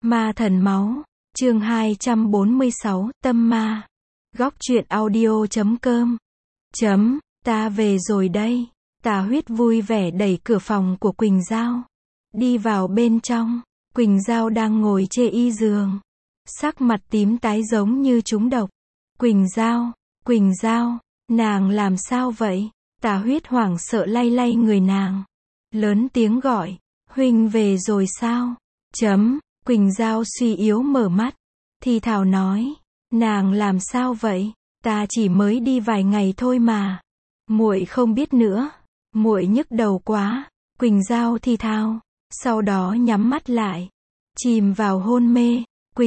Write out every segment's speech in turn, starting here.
Ma thần máu, chương 246, tâm ma. Góc truyện audio.com. Ta về rồi đây. Tà Huyết vui vẻ đẩy cửa phòng của Quỳnh Giao. Đi vào bên trong, Quỳnh Giao đang ngồi chê y giường. Sắc mặt tím tái giống như trúng độc. Quỳnh Giao, nàng làm sao vậy? Tà Huyết hoảng sợ lay lay người nàng. Lớn tiếng gọi, huynh về rồi sao? Quỳnh Giao suy yếu mở mắt, thì thào nói, nàng làm sao vậy? Ta chỉ mới đi vài ngày thôi mà. Muội không biết nữa, muội nhức đầu quá. Quỳnh Giao thì thào, sau đó nhắm mắt lại, chìm vào hôn mê.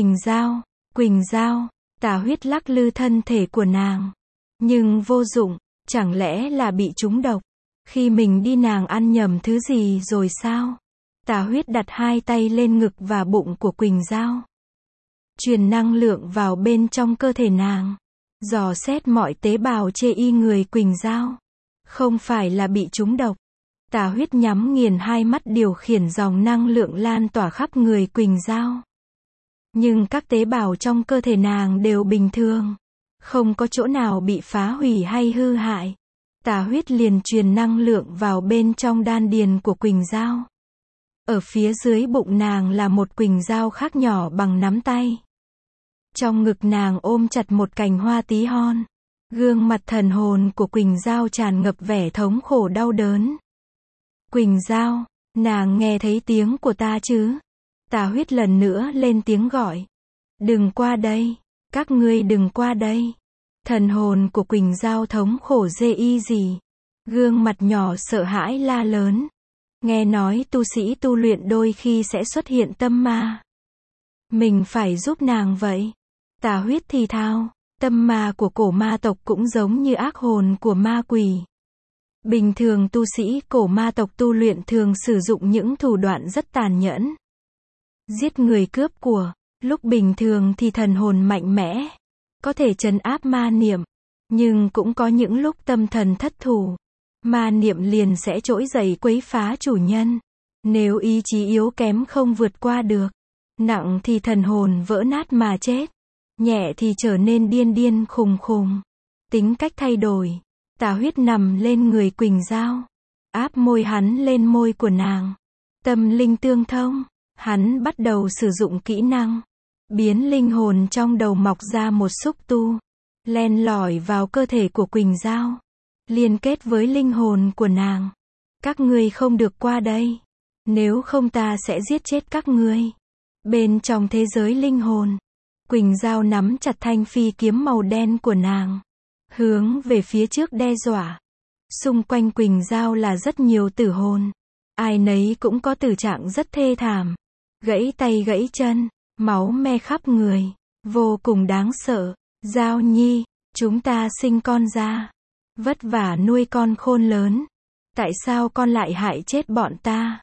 Quỳnh Giao, Tà Huyết lắc lư thân thể của nàng, nhưng vô dụng, chẳng lẽ là bị trúng độc? Khi mình đi nàng ăn nhầm thứ gì rồi sao? Tà Huyết đặt hai tay lên ngực và bụng của Quỳnh Giao, truyền năng lượng vào bên trong cơ thể nàng, dò xét mọi tế bào chê y người Quỳnh Giao. Không phải là bị trúng độc. Tà Huyết nhắm nghiền hai mắt điều khiển dòng năng lượng lan tỏa khắp người Quỳnh Giao. Nhưng các tế bào trong cơ thể nàng đều bình thường, không có chỗ nào bị phá hủy hay hư hại. Tà Huyết liền truyền năng lượng vào bên trong đan điền của Quỳnh Giao. Ở phía dưới bụng nàng là một Quỳnh Giao khác nhỏ bằng nắm tay. Trong ngực nàng ôm chặt một cành hoa tí hon. Gương mặt thần hồn của Quỳnh Giao tràn ngập vẻ thống khổ đau đớn. Quỳnh Giao, nàng nghe thấy tiếng của ta chứ? Tà Huyết lần nữa lên tiếng gọi. Đừng qua đây, các ngươi đừng qua đây. Thần hồn của Quỳnh Giao thống khổ dê y gì. Gương mặt nhỏ sợ hãi la lớn. Nghe nói tu sĩ tu luyện đôi khi sẽ xuất hiện tâm ma. Mình phải giúp nàng vậy. Tà Huyết thì thào, tâm ma của cổ ma tộc cũng giống như ác hồn của ma quỷ. Bình thường tu sĩ cổ ma tộc tu luyện thường sử dụng những thủ đoạn rất tàn nhẫn. Giết người cướp của, lúc bình thường thì thần hồn mạnh mẽ, có thể trấn áp ma niệm, nhưng cũng có những lúc tâm thần thất thủ, ma niệm liền sẽ trỗi dậy quấy phá chủ nhân. Nếu ý chí yếu kém không vượt qua được, nặng thì thần hồn vỡ nát mà chết, nhẹ thì trở nên điên điên khùng khùng. Tính cách thay đổi. Tà Huyết nằm lên người Quỳnh Giao, áp môi hắn lên môi của nàng. Tâm linh tương thông, hắn bắt đầu sử dụng kỹ năng, biến linh hồn trong đầu mọc ra một xúc tu, len lỏi vào cơ thể của Quỳnh Giao, liên kết với linh hồn của nàng. Các ngươi không được qua đây, nếu không ta sẽ giết chết các ngươi. Bên trong thế giới linh hồn, Quỳnh Giao nắm chặt thanh phi kiếm màu đen của nàng, hướng về phía trước đe dọa. Xung quanh Quỳnh Giao là rất nhiều tử hồn, ai nấy cũng có tử trạng rất thê thảm, gãy tay gãy chân, máu me khắp người, vô cùng đáng sợ. Giao nhi, chúng ta sinh con ra, vất vả nuôi con khôn lớn, tại sao con lại hại chết bọn ta?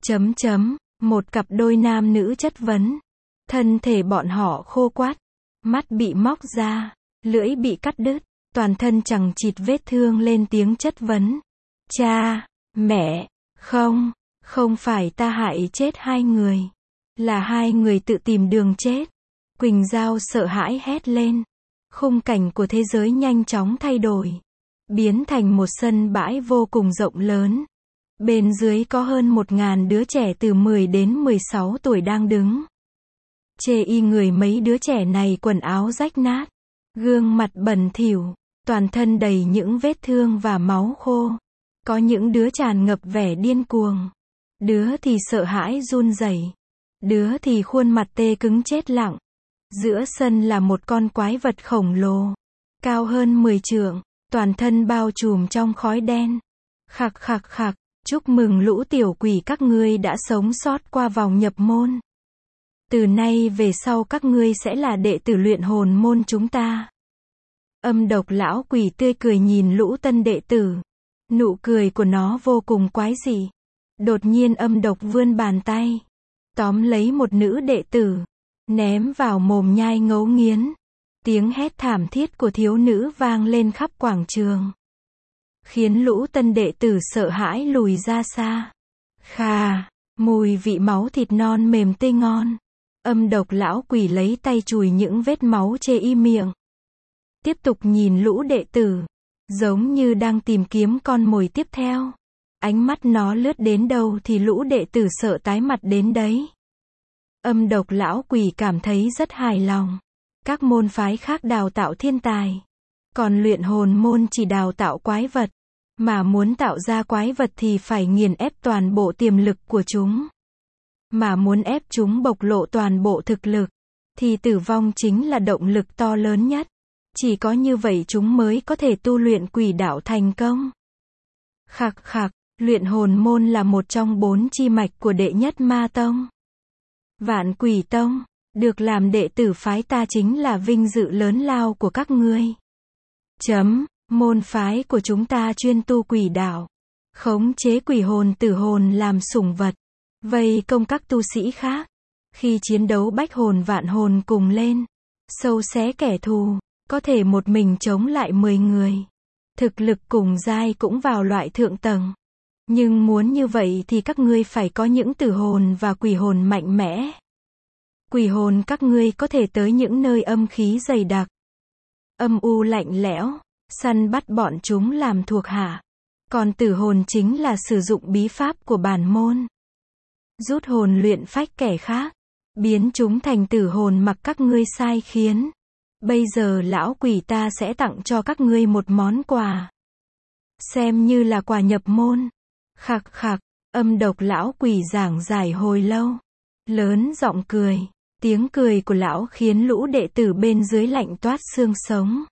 Một cặp đôi nam nữ chất vấn. Thân thể bọn họ khô quắt, mắt bị móc ra, lưỡi bị cắt đứt, toàn thân chằng chịt vết thương lên tiếng chất vấn. Cha, mẹ, không phải ta hại chết hai người, là hai người tự tìm đường chết. Quỳnh Giao sợ hãi hét lên. Khung cảnh của thế giới nhanh chóng thay đổi, biến thành một sân bãi vô cùng rộng lớn. Bên dưới có hơn 1000 đứa trẻ từ 10 đến 16 tuổi đang đứng. Chê y người mấy đứa trẻ này quần áo rách nát, gương mặt bẩn thỉu, toàn thân đầy những vết thương và máu khô. Có những đứa tràn ngập vẻ điên cuồng, đứa thì sợ hãi run rẩy, đứa thì khuôn mặt tê cứng chết lặng. Giữa sân là một con quái vật khổng lồ, cao hơn 10 trượng, toàn thân bao trùm trong khói đen. Khạc, chúc mừng lũ tiểu quỷ các ngươi đã sống sót qua vòng nhập môn. Từ nay về sau các ngươi sẽ là đệ tử luyện hồn môn chúng ta. Âm độc lão quỷ tươi cười nhìn lũ tân đệ tử. Nụ cười của nó vô cùng quái dị. Đột nhiên âm độc vươn bàn tay, tóm lấy một nữ đệ tử, ném vào mồm nhai ngấu nghiến. Tiếng hét thảm thiết của thiếu nữ vang lên khắp quảng trường, khiến lũ tân đệ tử sợ hãi lùi ra xa. Khà, mùi vị máu thịt non mềm tươi ngon. Âm độc lão quỷ lấy tay chùi những vết máu chê y miệng. Tiếp tục nhìn lũ đệ tử, giống như đang tìm kiếm con mồi tiếp theo. Ánh mắt nó lướt đến đâu thì lũ đệ tử sợ tái mặt đến đấy. Âm độc lão quỷ cảm thấy rất hài lòng. Các môn phái khác đào tạo thiên tài, còn luyện hồn môn chỉ đào tạo quái vật. Mà muốn tạo ra quái vật thì phải nghiền ép toàn bộ tiềm lực của chúng. Mà muốn ép chúng bộc lộ toàn bộ thực lực, thì tử vong chính là động lực to lớn nhất. Chỉ có như vậy chúng mới có thể tu luyện quỷ đạo thành công. Khặc khặc, luyện hồn môn là một trong 4 chi mạch của đệ nhất ma tông. Vạn Quỷ Tông, được làm đệ tử phái ta chính là vinh dự lớn lao của các ngươi. Môn phái của chúng ta chuyên tu quỷ đạo, khống chế quỷ hồn tử hồn làm sủng vật, vây công các tu sĩ khác. Khi chiến đấu bách hồn vạn hồn cùng lên, sâu xé kẻ thù, có thể một mình chống lại 10 người. Thực lực cùng giai cũng vào loại thượng tầng. Nhưng muốn như vậy thì các ngươi phải có những tử hồn và quỷ hồn mạnh mẽ. Quỷ hồn các ngươi có thể tới những nơi âm khí dày đặc, âm u lạnh lẽo, săn bắt bọn chúng làm thuộc hạ. Còn tử hồn chính là sử dụng bí pháp của bản môn. Rút hồn luyện phách kẻ khác, biến chúng thành tử hồn mặc các ngươi sai khiến. Bây giờ lão quỷ ta sẽ tặng cho các ngươi một món quà. Xem như là quà nhập môn. Khặc khặc, âm độc lão quỷ giảng giải hồi lâu. Lớn giọng cười. Tiếng cười của lão khiến lũ đệ tử bên dưới lạnh toát xương sống.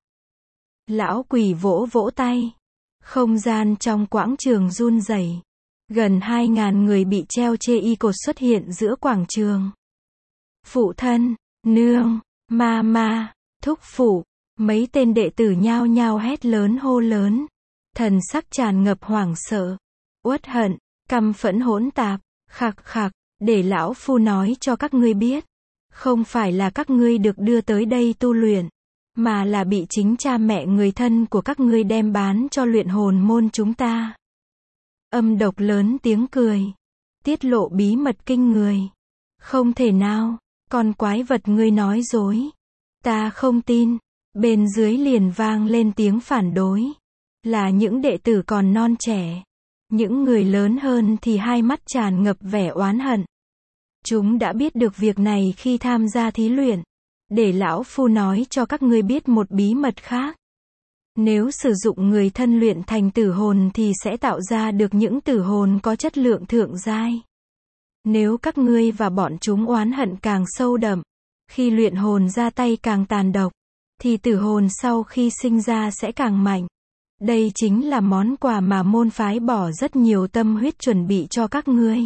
Lão quỷ vỗ vỗ tay. Không gian trong quảng trường run rẩy. Gần 2.000 người bị treo chê y cột xuất hiện giữa quảng trường. Phụ thân, nương, ma, thúc phụ, mấy tên đệ tử nhao nhao hét lớn hô lớn. Thần sắc tràn ngập hoảng sợ, uất hận, căm phẫn hỗn tạp. Khặc khặc, để lão phu nói cho các ngươi biết. Không phải là các ngươi được đưa tới đây tu luyện, mà là bị chính cha mẹ người thân của các ngươi đem bán cho luyện hồn môn chúng ta. Âm độc lớn tiếng cười, tiết lộ bí mật kinh người. Không thể nào, con quái vật ngươi nói dối. Ta không tin. Bên dưới liền vang lên tiếng phản đối. Là những đệ tử còn non trẻ. Những người lớn hơn thì hai mắt tràn ngập vẻ oán hận. Chúng đã biết được việc này khi tham gia thí luyện. Để lão phu nói cho các ngươi biết một bí mật khác. Nếu sử dụng người thân luyện thành tử hồn thì sẽ tạo ra được những tử hồn có chất lượng thượng giai. Nếu các ngươi và bọn chúng oán hận càng sâu đậm, khi luyện hồn ra tay càng tàn độc, thì tử hồn sau khi sinh ra sẽ càng mạnh. Đây chính là món quà mà môn phái bỏ rất nhiều tâm huyết chuẩn bị cho các ngươi.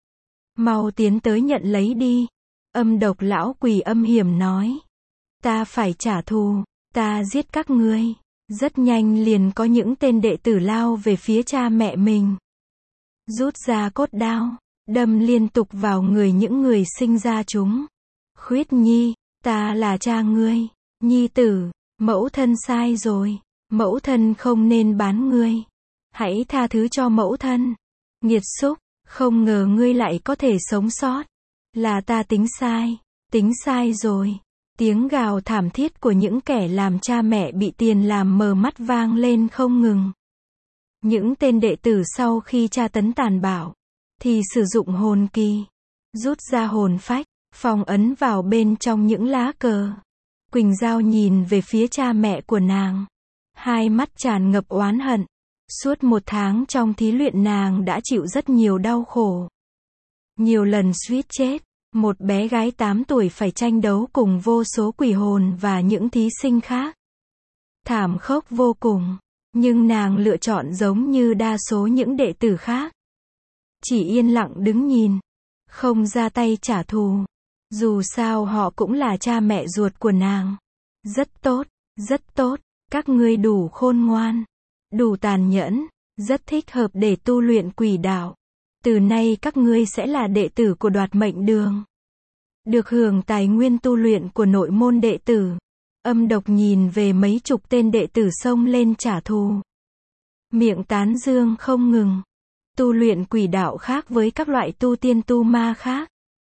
Mau tiến tới nhận lấy đi. Âm độc lão quỷ âm hiểm nói. Ta phải trả thù, ta giết các ngươi. Rất nhanh liền có những tên đệ tử lao về phía cha mẹ mình. Rút ra cốt đao, đâm liên tục vào người những người sinh ra chúng. Khuyết Nhi, ta là cha ngươi. Nhi tử, mẫu thân sai rồi. Mẫu thân không nên bán ngươi. Hãy tha thứ cho mẫu thân. Nghiệt xúc, không ngờ ngươi lại có thể sống sót. Là ta tính sai rồi. Tiếng gào thảm thiết của những kẻ làm cha mẹ bị tiền làm mờ mắt vang lên không ngừng. Những tên đệ tử sau khi tra tấn tàn bạo, thì sử dụng hồn kỳ, rút ra hồn phách, phong ấn vào bên trong những lá cờ. Quỳnh Giao nhìn về phía cha mẹ của nàng. Hai mắt tràn ngập oán hận. Suốt 1 tháng trong thí luyện nàng đã chịu rất nhiều đau khổ. Nhiều lần suýt chết. Một bé gái 8 tuổi phải tranh đấu cùng vô số quỷ hồn và những thí sinh khác. Thảm khốc vô cùng. Nhưng nàng lựa chọn giống như đa số những đệ tử khác. Chỉ yên lặng đứng nhìn. Không ra tay trả thù. Dù sao họ cũng là cha mẹ ruột của nàng. Rất tốt, rất tốt. Các ngươi đủ khôn ngoan. Đủ tàn nhẫn. Rất thích hợp để tu luyện quỷ đạo. Từ nay các ngươi sẽ là đệ tử của Đoạt Mệnh Đường. Được hưởng tài nguyên tu luyện của nội môn đệ tử. Âm độc nhìn về mấy chục tên đệ tử xông lên trả thù. Miệng tán dương không ngừng. Tu luyện quỷ đạo khác với các loại tu tiên tu ma khác.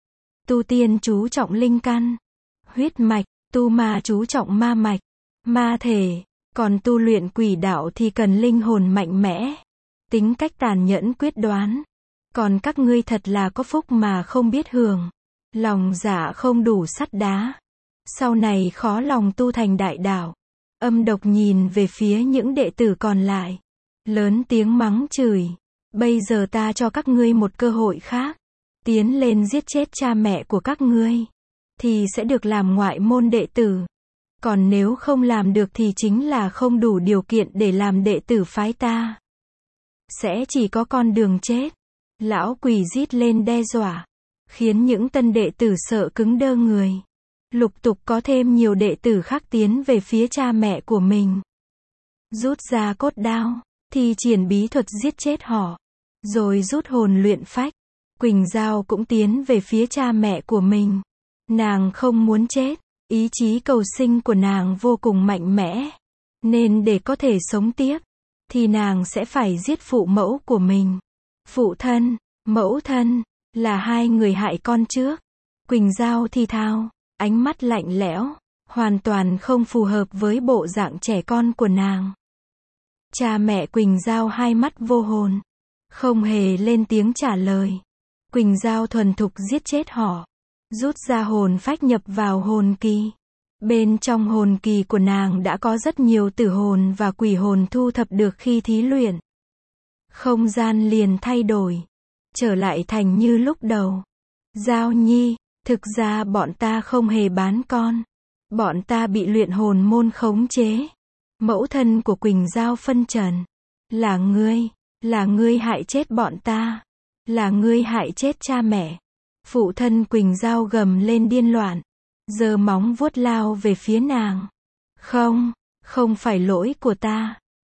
tu tiên chú trọng linh căn, huyết mạch, tu ma chú trọng ma mạch, ma thể, còn tu luyện quỷ đạo thì cần linh hồn mạnh mẽ, tính cách tàn nhẫn quyết đoán. Còn các ngươi thật là có phúc mà không biết hưởng, lòng dạ không đủ sắt đá, sau này khó lòng tu thành đại đạo. Âm Độc nhìn về phía những đệ tử còn lại, lớn tiếng mắng chửi, bây giờ ta cho các ngươi một cơ hội khác, tiến lên giết chết cha mẹ của các ngươi, thì sẽ được làm ngoại môn đệ tử. Còn nếu không làm được thì chính là không đủ điều kiện để làm đệ tử phái ta. Sẽ chỉ có con đường chết. Lão quỷ rít lên đe dọa, khiến những tân đệ tử sợ cứng đơ người. Lục tục có thêm nhiều đệ tử khác tiến về phía cha mẹ của mình. Rút ra cốt đao, thi triển bí thuật giết chết họ, rồi rút hồn luyện phách. Quỳnh Giao cũng tiến về phía cha mẹ của mình. Nàng không muốn chết, ý chí cầu sinh của nàng vô cùng mạnh mẽ. Nên để có thể sống tiếp, thì nàng sẽ phải giết phụ mẫu của mình. Phụ thân, mẫu thân, là hai người hại con trước. Quỳnh Giao thì thào, ánh mắt lạnh lẽo, hoàn toàn không phù hợp với bộ dạng trẻ con của nàng. Cha mẹ Quỳnh Giao hai mắt vô hồn, không hề lên tiếng trả lời. Quỳnh Giao thuần thục giết chết họ, rút ra hồn phách nhập vào hồn kỳ. Bên trong hồn kỳ của nàng đã có rất nhiều tử hồn và quỷ hồn thu thập được khi thí luyện. Không gian liền thay đổi, trở lại thành như lúc đầu. Giao Nhi, thực ra bọn ta không hề bán con. Bọn ta bị luyện hồn môn khống chế. Mẫu thân của Quỳnh Giao phân trần. Là ngươi hại chết bọn ta. Là ngươi hại chết cha mẹ. Phụ thân Quỳnh Giao gầm lên điên loạn, giơ móng vuốt lao về phía nàng. Không phải lỗi của ta.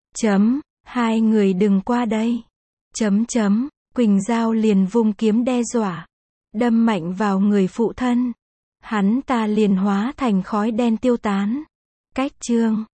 Hai người đừng qua đây. Quỳnh Giao liền vung kiếm đe dọa, đâm mạnh vào người phụ thân. Hắn ta liền hóa thành khói đen tiêu tán. Cách chương